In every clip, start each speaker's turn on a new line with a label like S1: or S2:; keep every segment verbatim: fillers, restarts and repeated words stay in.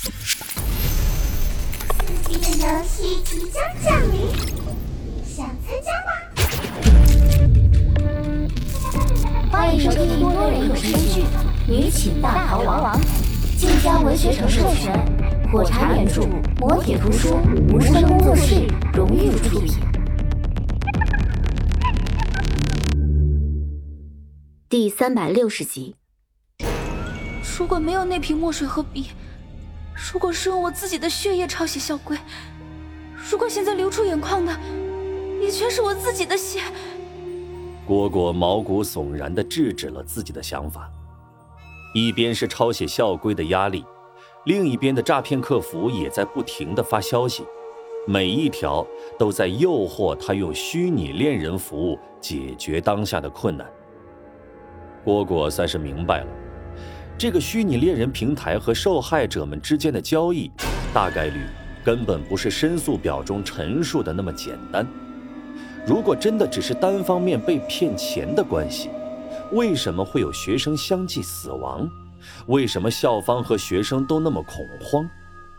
S1: 刺激的游戏即将降临，想参加吗？
S2: 欢迎收听多人有声剧《女寝大逃亡》，晋江文学城授权，火柴原著，磨铁图书，无声工作室荣誉出品。第三百六十集。
S3: 如果没有那瓶墨水和笔，如果是用我自己的血液抄写校规，如果现在流出眼眶的也全是我自己的血。
S4: 蝈蝈毛骨悚然地制止了自己的想法，一边是抄写校规的压力，另一边的诈骗客服也在不停地发消息，每一条都在诱惑他用虚拟恋人服务解决当下的困难。蝈蝈算是明白了，这个虚拟恋人平台和受害者们之间的交易，大概率根本不是申诉表中陈述的那么简单。如果真的只是单方面被骗钱的关系，为什么会有学生相继死亡？为什么校方和学生都那么恐慌？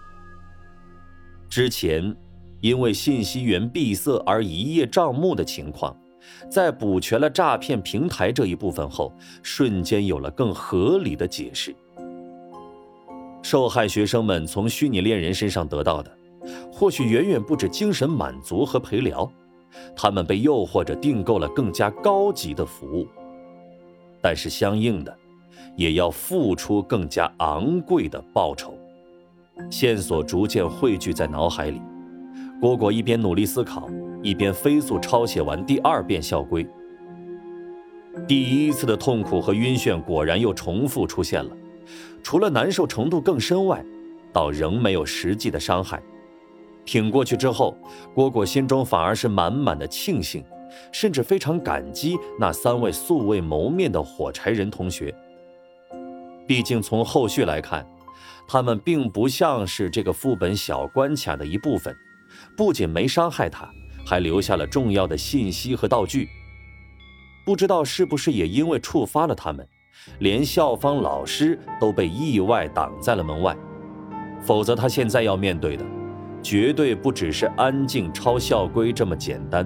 S4: 之前因为信息源闭塞而一叶障目的情况，在补全了诈骗平台这一部分后，瞬间有了更合理的解释。受害学生们从虚拟恋人身上得到的，或许远远不止精神满足和陪聊，他们被诱惑着订购了更加高级的服务，但是相应的也要付出更加昂贵的报酬。线索逐渐汇聚在脑海里，蝈蝈一边努力思考，一边飞速抄写完第二遍校规。第一次的痛苦和晕眩果然又重复出现了，除了难受程度更深外，倒仍没有实际的伤害。挺过去之后，蝈蝈心中反而是满满的庆幸，甚至非常感激那三位素未谋面的火柴人同学。毕竟从后续来看，他们并不像是这个副本小关卡的一部分，不仅没伤害他，还留下了重要的信息和道具。不知道是不是也因为触发了他们，连校方老师都被意外挡在了门外，否则他现在要面对的绝对不只是安静抄校规这么简单。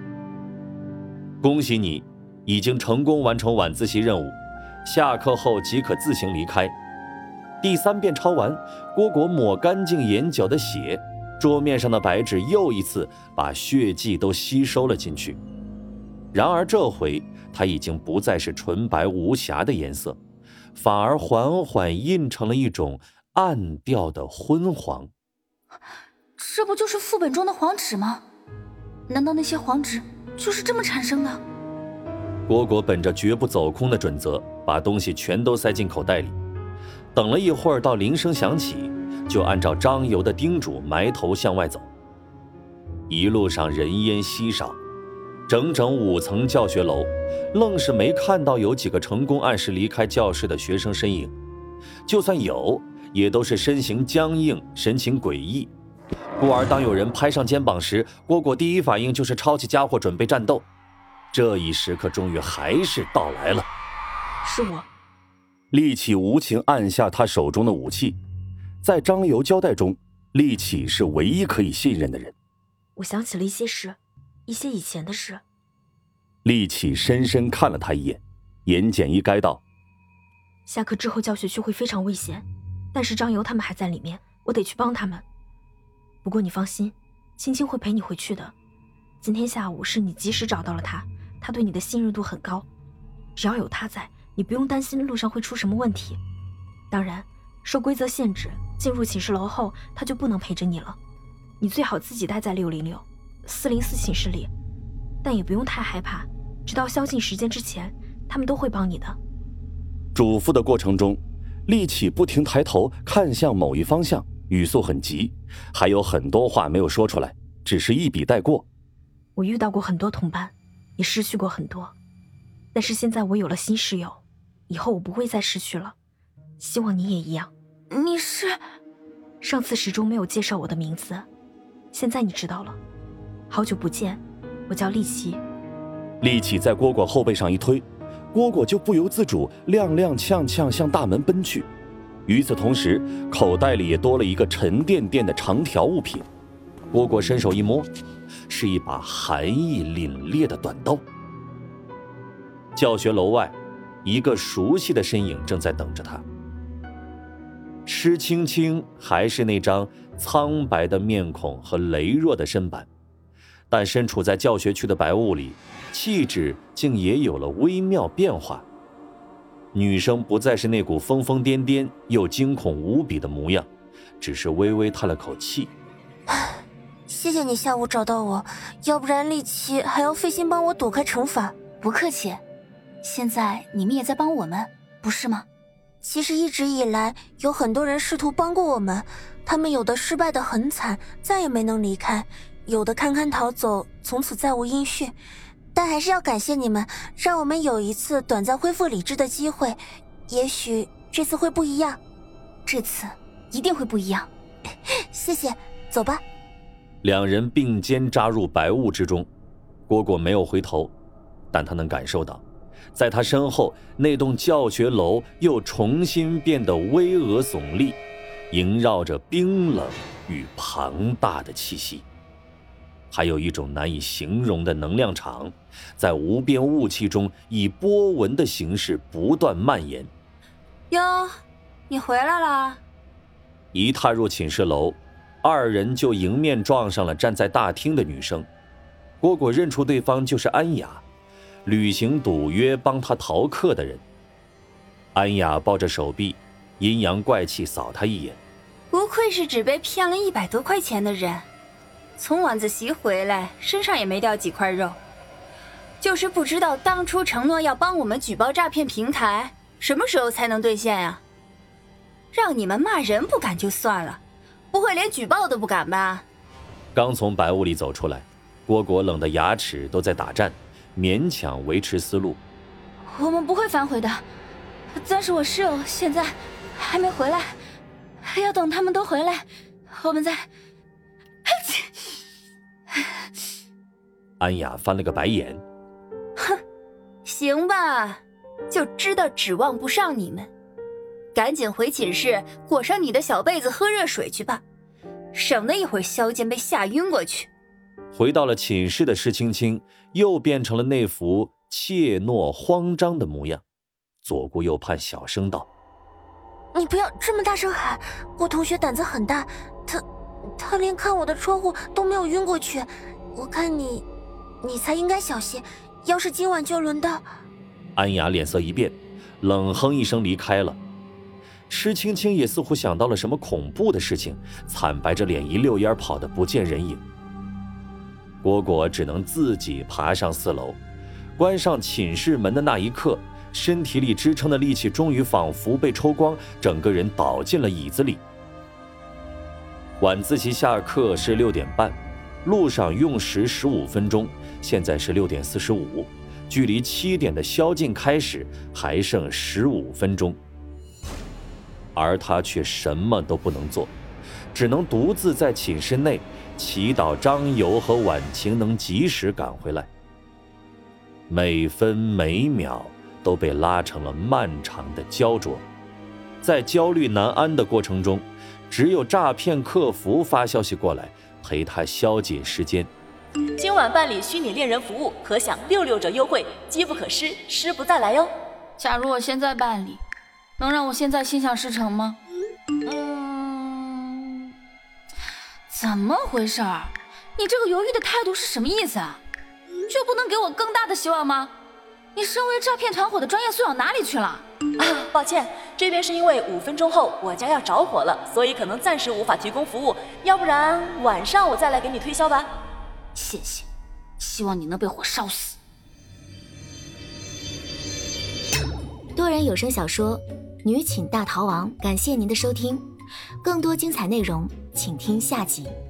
S4: 恭喜你，已经成功完成晚自习任务，下课后即可自行离开。第三遍抄完，蝈蝈抹干净眼角的血，桌面上的白纸又一次把血迹都吸收了进去。然而这回它已经不再是纯白无瑕的颜色，反而缓缓印成了一种暗调的昏黄。
S3: 这不就是副本中的黄纸吗？难道那些黄纸就是这么产生的？
S4: 蝈蝈本着绝不走空的准则，把东西全都塞进口袋里。等了一会儿，到铃声响起，就按照张游的叮嘱埋头向外走。一路上人烟稀少，整整五层教学楼，愣是没看到有几个成功按时离开教室的学生身影。就算有，也都是身形僵硬，神情诡异。故而当有人拍上肩膀时，蝈蝈第一反应就是抄起家伙准备战斗。这一时刻终于还是到来了。
S3: 是我。
S4: 厉启无情按下他手中的武器，在张游交代中，厉启是唯一可以信任的人。
S5: 我想起了一些事，一些以前的事。
S4: 厉启深深看了他一眼，言简意赅道：
S5: 下课之后教学区会非常危险，但是张游他们还在里面，我得去帮他们。不过你放心，青青会陪你回去的。今天下午是你及时找到了他，他对你的信任度很高，只要有他在，你不用担心路上会出什么问题。当然，受规则限制，进入寝室楼后，他就不能陪着你了。你最好自己待在六零六、四零四寝室里，但也不用太害怕，直到宵禁时间之前，他们都会帮你的。
S4: 嘱咐的过程中，厉启不停抬头看向某一方向，语速很急，还有很多话没有说出来，只是一笔带过。
S5: 我遇到过很多同伴，也失去过很多，但是现在我有了新室友，以后我不会再失去了，希望你也一样。
S3: 你是？
S5: 上次始终没有介绍我的名字，现在你知道了。好久不见，我叫厉启。
S4: 厉启在蝈蝈后背上一推，蝈蝈就不由自主踉踉跄跄向大门奔去。 与此同时，口袋里也多了一个沉甸甸的长条物品。蝈蝈伸手一摸，是一把寒意凛冽的短刀。教学楼外，一个熟悉的身影正在等着他。施青青还是那张苍白的面孔和羸弱的身板，但身处在教学区的白雾里，气质竟也有了微妙变化。女生不再是那股疯疯癫癫又惊恐无比的模样，只是微微叹了口气。
S2: 谢谢你下午找到我，要不然丽琪还要费心帮我躲开惩罚。
S3: 不客气，现在你们也在帮我们，不是吗？
S2: 其实一直以来有很多人试图帮过我们，他们有的失败得很惨，再也没能离开，有的堪堪逃走，从此再无音讯。但还是要感谢你们，让我们有一次短暂恢复理智的机会，也许这次会不一样。
S3: 这次一定会不一样。
S2: 谢谢，走吧。
S4: 两人并肩扎入白雾之中，蝈蝈没有回头，但他能感受到，在他身后那栋教学楼又重新变得巍峨耸立，萦绕着冰冷与庞大的气息。还有一种难以形容的能量场，在无边雾气中以波纹的形式不断蔓延。
S3: 哟，你回来啦！
S4: 一踏入寝室楼，二人就迎面撞上了站在大厅的女生。蝈蝈认出对方就是安雅，履行赌约帮他逃课的人。安雅抱着手臂，阴阳怪气扫他一眼。
S3: 不愧是只被骗了一百多块钱的人，从晚自习回来身上也没掉几块肉，就是不知道当初承诺要帮我们举报诈骗平台什么时候才能兑现呀？让你们骂人不敢就算了，不会连举报都不敢吧？
S4: 刚从白雾里走出来，蝈蝈冷的牙齿都在打颤，勉强维持思路。
S3: 我们不会反悔的，但是我室友现在还没回来，要等他们都回来，我们再……
S4: 安雅翻了个白眼。
S3: 哼，行吧，就知道指望不上你们，赶紧回寝室裹上你的小被子喝热水去吧，省得一会儿萧剑被吓晕过去。
S4: 回到了寝室的施青青又变成了那副怯懦慌张的模样，左顾右盼，小声道：
S2: 你不要这么大声喊，我同学胆子很大，他他连看我的窗户都没有晕过去，我看你你才应该小心，要是今晚就轮到……
S4: 安雅脸色一变，冷哼一声离开了。施青青也似乎想到了什么恐怖的事情，惨白着脸一溜烟跑得不见人影。蝈蝈只能自己爬上四楼，关上寝室门的那一刻，身体里支撑的力气终于仿佛被抽光，整个人倒进了椅子里。晚自习下课是六点半，路上用时十五分钟，现在是六点四十五，距离七点的宵禁开始还剩十五分钟，而他却什么都不能做，只能独自在寝室内祈祷张游和婉晴能及时赶回来。每分每秒都被拉成了漫长的焦灼，在焦虑难安的过程中，只有诈骗客服发消息过来陪他消解时间。
S6: 今晚办理虚拟恋人服务，可享六六折优惠，机不可失，失不再来哟。
S3: 假如我现在办理，能让我现在心想事成吗？嗯，怎么回事儿？你这个犹豫的态度是什么意思啊？就不能给我更大的希望吗？你身为诈骗团伙的专业素养哪里去了？
S6: 啊，抱歉，这边是因为五分钟后我家要着火了，所以可能暂时无法提供服务，要不然晚上我再来给你推销吧。
S3: 谢谢，希望你能被火烧死。
S2: 多人有声小说《女寝大逃亡》，感谢您的收听，更多精彩内容请听下集。